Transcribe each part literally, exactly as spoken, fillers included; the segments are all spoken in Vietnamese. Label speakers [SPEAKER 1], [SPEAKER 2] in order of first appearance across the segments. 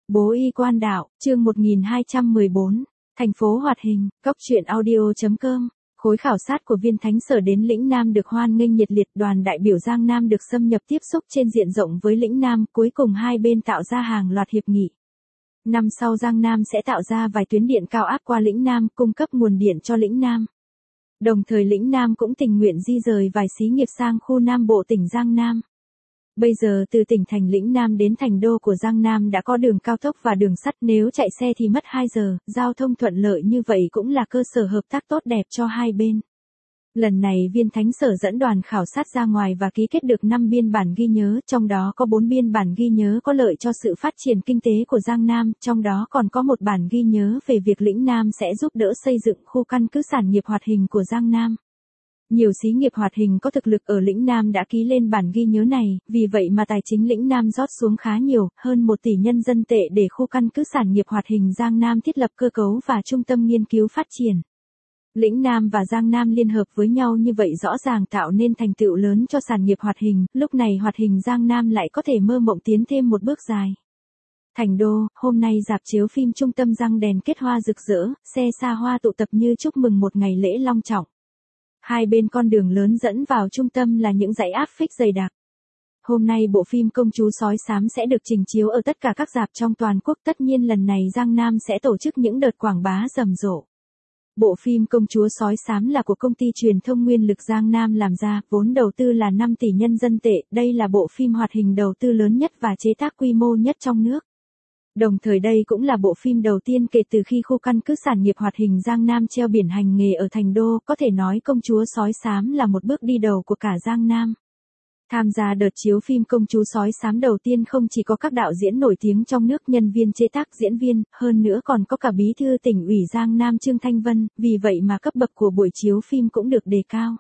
[SPEAKER 1] Bố y quan đạo, chương một nghìn hai trăm mười bốn, thành phố hoạt hình, góc truyện audio.com. Khối khảo sát của viên thánh sở đến lĩnh Nam được hoan nghênh nhiệt liệt, đoàn đại biểu Giang Nam được xâm nhập tiếp xúc trên diện rộng với lĩnh Nam, cuối cùng hai bên tạo ra hàng loạt hiệp nghị. Năm sau Giang Nam sẽ tạo ra vài tuyến điện cao áp qua lĩnh Nam, cung cấp nguồn điện cho lĩnh Nam. Đồng thời lĩnh Nam cũng tình nguyện di rời vài xí nghiệp sang khu Nam Bộ tỉnh Giang Nam. Bây giờ từ tỉnh thành lĩnh Nam đến thành đô của Giang Nam đã có đường cao tốc và đường sắt, nếu chạy xe thì mất hai giờ, giao thông thuận lợi như vậy cũng là cơ sở hợp tác tốt đẹp cho hai bên. Lần này viên thánh sở dẫn đoàn khảo sát ra ngoài và ký kết được năm biên bản ghi nhớ, trong đó có bốn biên bản ghi nhớ có lợi cho sự phát triển kinh tế của Giang Nam, trong đó còn có một bản ghi nhớ về việc lĩnh Nam sẽ giúp đỡ xây dựng khu căn cứ sản nghiệp hoạt hình của Giang Nam. Nhiều xí nghiệp hoạt hình có thực lực ở lĩnh Nam đã ký lên bản ghi nhớ này, vì vậy mà tài chính lĩnh Nam rót xuống khá nhiều, hơn một tỷ nhân dân tệ để khu căn cứ sản nghiệp hoạt hình Giang Nam thiết lập cơ cấu và trung tâm nghiên cứu phát triển. Lĩnh Nam và Giang Nam liên hợp với nhau như vậy rõ ràng tạo nên thành tựu lớn cho sản nghiệp hoạt hình, lúc này hoạt hình Giang Nam lại có thể mơ mộng tiến thêm một bước dài. Thành đô, hôm nay rạp chiếu phim trung tâm răng đèn kết hoa rực rỡ, xe xa hoa tụ tập như chúc mừng một ngày lễ long trọng. Hai bên con đường lớn dẫn vào trung tâm là những dãy áp phích dày đặc. Hôm nay bộ phim Công chúa sói xám sẽ được trình chiếu ở tất cả các rạp trong toàn quốc, tất nhiên lần này Giang Nam sẽ tổ chức những đợt quảng bá rầm rộ. Bộ phim Công chúa sói xám là của công ty truyền thông Nguyên lực Giang Nam làm ra, vốn đầu tư là năm tỷ nhân dân tệ, đây là bộ phim hoạt hình đầu tư lớn nhất và chế tác quy mô nhất trong nước. Đồng thời đây cũng là bộ phim đầu tiên kể từ khi khu căn cứ sản nghiệp hoạt hình Giang Nam treo biển hành nghề ở thành đô, có thể nói Công chúa sói xám là một bước đi đầu của cả Giang Nam. Tham gia đợt chiếu phim Công chúa sói xám đầu tiên không chỉ có các đạo diễn nổi tiếng trong nước, nhân viên chế tác, diễn viên, hơn nữa còn có cả bí thư tỉnh ủy Giang Nam Trương Thanh Vân, vì vậy mà cấp bậc của buổi chiếu phim cũng được đề cao.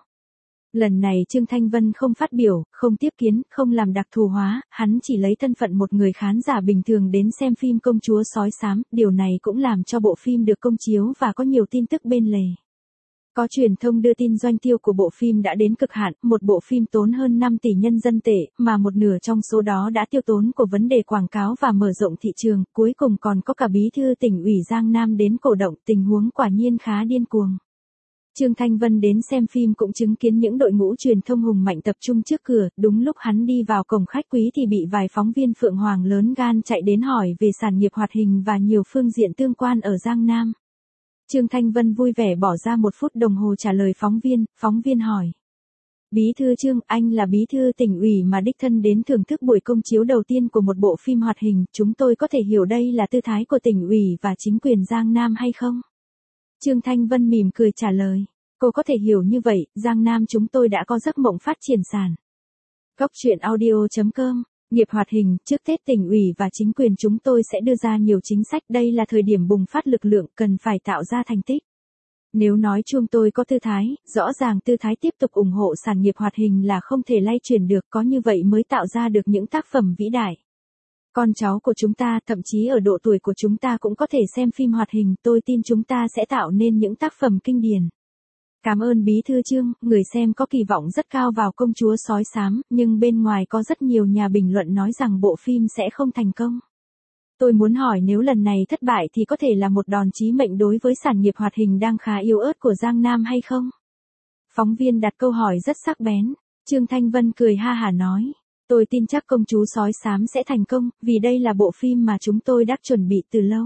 [SPEAKER 1] Lần này Trương Thanh Vân không phát biểu, không tiếp kiến, không làm đặc thù hóa, hắn chỉ lấy thân phận một người khán giả bình thường đến xem phim Công chúa sói xám, điều này cũng làm cho bộ phim được công chiếu và có nhiều tin tức bên lề. Có truyền thông đưa tin doanh tiêu của bộ phim đã đến cực hạn, một bộ phim tốn hơn năm tỷ nhân dân tệ, mà một nửa trong số đó đã tiêu tốn của vấn đề quảng cáo và mở rộng thị trường, cuối cùng còn có cả bí thư tỉnh ủy Giang Nam đến cổ động, tình huống quả nhiên khá điên cuồng. Trương Thanh Vân đến xem phim cũng chứng kiến những đội ngũ truyền thông hùng mạnh tập trung trước cửa, đúng lúc hắn đi vào cổng khách quý thì bị vài phóng viên Phượng Hoàng lớn gan chạy đến hỏi về sản nghiệp hoạt hình và nhiều phương diện tương quan ở Giang Nam. Trương Thanh Vân vui vẻ bỏ ra một phút đồng hồ trả lời phóng viên, phóng viên hỏi. Bí thư Trương, anh là bí thư tỉnh ủy mà đích thân đến thưởng thức buổi công chiếu đầu tiên của một bộ phim hoạt hình, chúng tôi có thể hiểu đây là tư thái của tỉnh ủy và chính quyền Giang Nam hay không? Trương Thanh Vân mỉm cười trả lời, cô có thể hiểu như vậy, Giang Nam chúng tôi đã có giấc mộng phát triển sản. Góc truyện audio.com, nghiệp hoạt hình, trước Tết tỉnh ủy và chính quyền chúng tôi sẽ đưa ra nhiều chính sách, đây là thời điểm bùng phát lực lượng, cần phải tạo ra thành tích. Nếu nói chúng tôi có tư thái, rõ ràng tư thái tiếp tục ủng hộ sản nghiệp hoạt hình là không thể lay chuyển được, có như vậy mới tạo ra được những tác phẩm vĩ đại. Con cháu của chúng ta, thậm chí ở độ tuổi của chúng ta cũng có thể xem phim hoạt hình, tôi tin chúng ta sẽ tạo nên những tác phẩm kinh điển. Cảm ơn bí thư Trương, người xem có kỳ vọng rất cao vào Công chúa sói xám, nhưng bên ngoài có rất nhiều nhà bình luận nói rằng bộ phim sẽ không thành công. Tôi muốn hỏi nếu lần này thất bại thì có thể là một đòn chí mệnh đối với sản nghiệp hoạt hình đang khá yếu ớt của Giang Nam hay không? Phóng viên đặt câu hỏi rất sắc bén. Trương Thanh Vân cười ha hả nói. Tôi tin chắc Công chúa sói xám sẽ thành công, vì đây là bộ phim mà chúng tôi đã chuẩn bị từ lâu.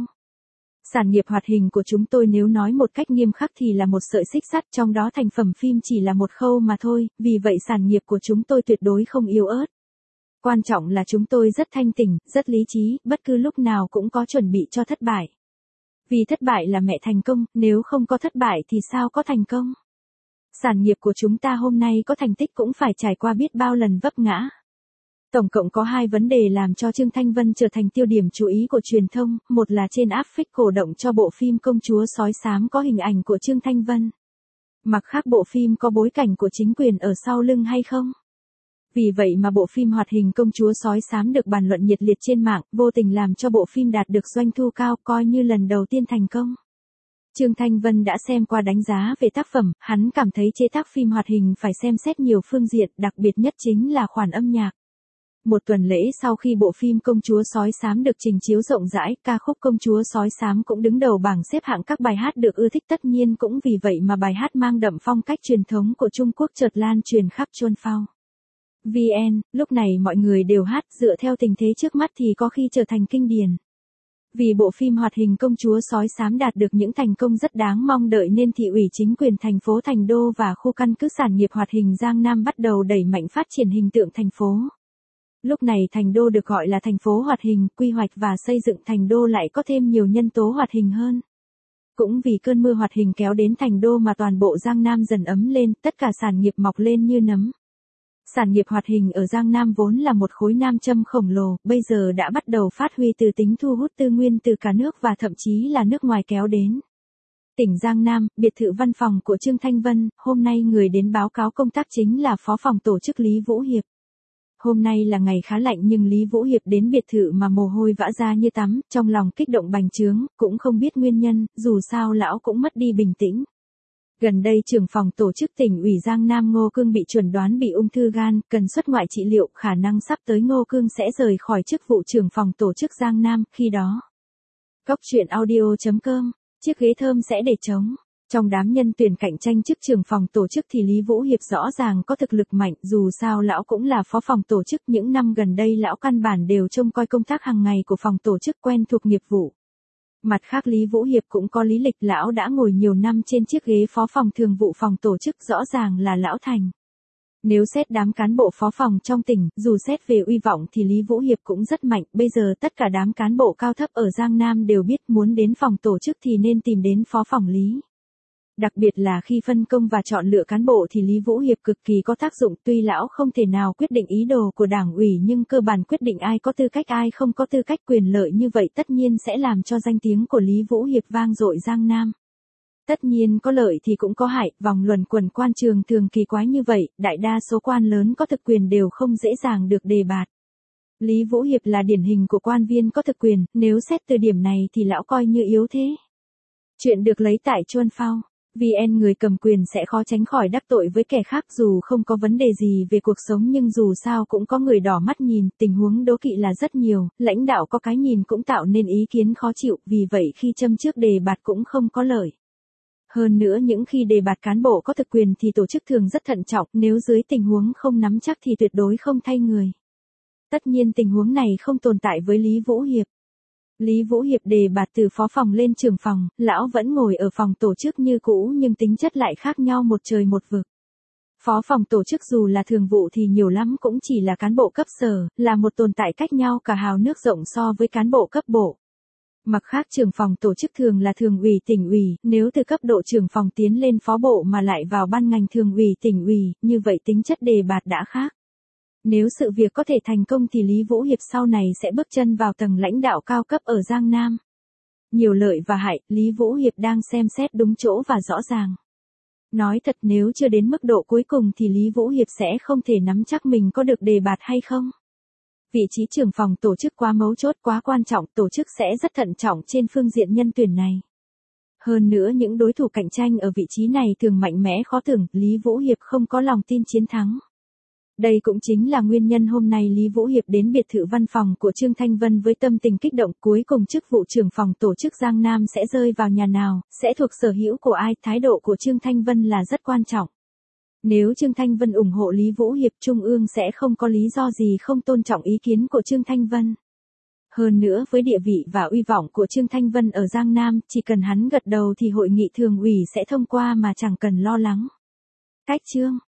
[SPEAKER 1] Sản nghiệp hoạt hình của chúng tôi nếu nói một cách nghiêm khắc thì là một sợi xích sắt, trong đó thành phẩm phim chỉ là một khâu mà thôi, vì vậy sản nghiệp của chúng tôi tuyệt đối không yếu ớt. Quan trọng là chúng tôi rất thanh tỉnh, rất lý trí, bất cứ lúc nào cũng có chuẩn bị cho thất bại. Vì thất bại là mẹ thành công, nếu không có thất bại thì sao có thành công? Sản nghiệp của chúng ta hôm nay có thành tích cũng phải trải qua biết bao lần vấp ngã. Tổng cộng có hai vấn đề làm cho Trương Thanh Vân trở thành tiêu điểm chú ý của truyền thông, một là trên áp phích cổ động cho bộ phim Công chúa sói xám có hình ảnh của Trương Thanh Vân. Mặt khác bộ phim có bối cảnh của chính quyền ở sau lưng hay không? Vì vậy mà bộ phim hoạt hình Công chúa sói xám được bàn luận nhiệt liệt trên mạng, vô tình làm cho bộ phim đạt được doanh thu cao, coi như lần đầu tiên thành công. Trương Thanh Vân đã xem qua đánh giá về tác phẩm, hắn cảm thấy chế tác phim hoạt hình phải xem xét nhiều phương diện, đặc biệt nhất chính là khoản âm nhạc. Một tuần lễ sau khi bộ phim Công chúa sói xám được trình chiếu rộng rãi, ca khúc Công chúa sói xám cũng đứng đầu bảng xếp hạng các bài hát được ưa thích, tất nhiên cũng vì vậy mà bài hát mang đậm phong cách truyền thống của Trung Quốc chợt lan truyền khắp Chuan Phao. vê en, lúc này mọi người đều hát, dựa theo tình thế trước mắt thì có khi trở thành kinh điển. Vì bộ phim hoạt hình Công chúa sói xám đạt được những thành công rất đáng mong đợi nên thị ủy chính quyền thành phố Thành Đô và khu căn cứ sản nghiệp hoạt hình Giang Nam bắt đầu đẩy mạnh phát triển hình tượng thành phố. Lúc này Thành Đô được gọi là thành phố hoạt hình, quy hoạch và xây dựng Thành Đô lại có thêm nhiều nhân tố hoạt hình hơn. Cũng vì cơn mưa hoạt hình kéo đến Thành Đô mà toàn bộ Giang Nam dần ấm lên, tất cả sản nghiệp mọc lên như nấm. Sản nghiệp hoạt hình ở Giang Nam vốn là một khối nam châm khổng lồ, bây giờ đã bắt đầu phát huy từ tính thu hút tư nguyên từ cả nước và thậm chí là nước ngoài kéo đến. Tỉnh Giang Nam, biệt thự văn phòng của Trương Thanh Vân, hôm nay người đến báo cáo công tác chính là Phó phòng tổ chức Lý Vũ Hiệp. Hôm nay là ngày khá lạnh nhưng Lý Vũ Hiệp đến biệt thự mà mồ hôi vã ra như tắm, trong lòng kích động bành trướng, cũng không biết nguyên nhân, dù sao lão cũng mất đi bình tĩnh. Gần đây trưởng phòng tổ chức tỉnh ủy Giang Nam Ngô Cương bị chuẩn đoán bị ung thư gan, cần xuất ngoại trị liệu, khả năng sắp tới Ngô Cương sẽ rời khỏi chức vụ trưởng phòng tổ chức Giang Nam, khi đó. Góc truyện audio chấm com, chiếc ghế thơm sẽ để trống. Trong đám nhân tuyển cạnh tranh chức trưởng phòng tổ chức thì Lý Vũ Hiệp rõ ràng có thực lực mạnh, dù sao lão cũng là phó phòng tổ chức, những năm gần đây lão căn bản đều trông coi công tác hàng ngày của phòng tổ chức, quen thuộc nghiệp vụ. Mặt khác Lý Vũ Hiệp cũng có lý lịch, lão đã ngồi nhiều năm trên chiếc ghế phó phòng thường vụ phòng tổ chức, rõ ràng là lão thành. Nếu xét đám cán bộ phó phòng trong tỉnh, dù xét về uy vọng thì Lý Vũ Hiệp cũng rất mạnh, bây giờ tất cả đám cán bộ cao thấp ở Giang Nam đều biết muốn đến phòng tổ chức thì nên tìm đến phó phòng Lý. Đặc biệt là khi phân công và chọn lựa cán bộ thì Lý Vũ Hiệp cực kỳ có tác dụng, tuy lão không thể nào quyết định ý đồ của đảng ủy nhưng cơ bản quyết định ai có tư cách ai không có tư cách, quyền lợi như vậy tất nhiên sẽ làm cho danh tiếng của Lý Vũ Hiệp vang dội Giang Nam. Tất nhiên có lợi thì cũng có hại, vòng luẩn quẩn quan trường thường kỳ quái như vậy, đại đa số quan lớn có thực quyền đều không dễ dàng được đề bạt. Lý Vũ Hiệp là điển hình của quan viên có thực quyền, nếu xét từ điểm này thì lão coi như yếu thế. Chuyện được lấy tại Chuan Phao. vê en, người cầm quyền sẽ khó tránh khỏi đắc tội với kẻ khác, dù không có vấn đề gì về cuộc sống nhưng dù sao cũng có người đỏ mắt nhìn, tình huống đố kỵ là rất nhiều, lãnh đạo có cái nhìn cũng tạo nên ý kiến khó chịu, vì vậy khi châm trước đề bạt cũng không có lợi. Hơn nữa những khi đề bạt cán bộ có thực quyền thì tổ chức thường rất thận trọng, nếu dưới tình huống không nắm chắc thì tuyệt đối không thay người. Tất nhiên tình huống này không tồn tại với Lý Vũ Hiệp. Lý Vũ Hiệp đề bạt từ phó phòng lên trưởng phòng, lão vẫn ngồi ở phòng tổ chức như cũ nhưng tính chất lại khác nhau một trời một vực. Phó phòng tổ chức dù là thường vụ thì nhiều lắm cũng chỉ là cán bộ cấp sở, là một tồn tại cách nhau cả hào nước rộng so với cán bộ cấp bộ. Mặt khác trưởng phòng tổ chức thường là thường ủy tỉnh ủy, nếu từ cấp độ trưởng phòng tiến lên phó bộ mà lại vào ban ngành thường ủy tỉnh ủy, như vậy tính chất đề bạt đã khác. Nếu sự việc có thể thành công thì Lý Vũ Hiệp sau này sẽ bước chân vào tầng lãnh đạo cao cấp ở Giang Nam. Nhiều lợi và hại, Lý Vũ Hiệp đang xem xét đúng chỗ và rõ ràng. Nói thật nếu chưa đến mức độ cuối cùng thì Lý Vũ Hiệp sẽ không thể nắm chắc mình có được đề bạt hay không. Vị trí trưởng phòng tổ chức quá mấu chốt, quá quan trọng, tổ chức sẽ rất thận trọng trên phương diện nhân tuyển này. Hơn nữa những đối thủ cạnh tranh ở vị trí này thường mạnh mẽ khó tưởng, Lý Vũ Hiệp không có lòng tin chiến thắng. Đây cũng chính là nguyên nhân hôm nay Lý Vũ Hiệp đến biệt thự văn phòng của Trương Thanh Vân với tâm tình kích động, cuối cùng chức vụ trưởng phòng tổ chức Giang Nam sẽ rơi vào nhà nào, sẽ thuộc sở hữu của ai, thái độ của Trương Thanh Vân là rất quan trọng. Nếu Trương Thanh Vân ủng hộ Lý Vũ Hiệp, Trung ương sẽ không có lý do gì không tôn trọng ý kiến của Trương Thanh Vân. Hơn nữa với địa vị và uy vọng của Trương Thanh Vân ở Giang Nam, chỉ cần hắn gật đầu thì hội nghị thường ủy sẽ thông qua mà chẳng cần lo lắng. Cách chương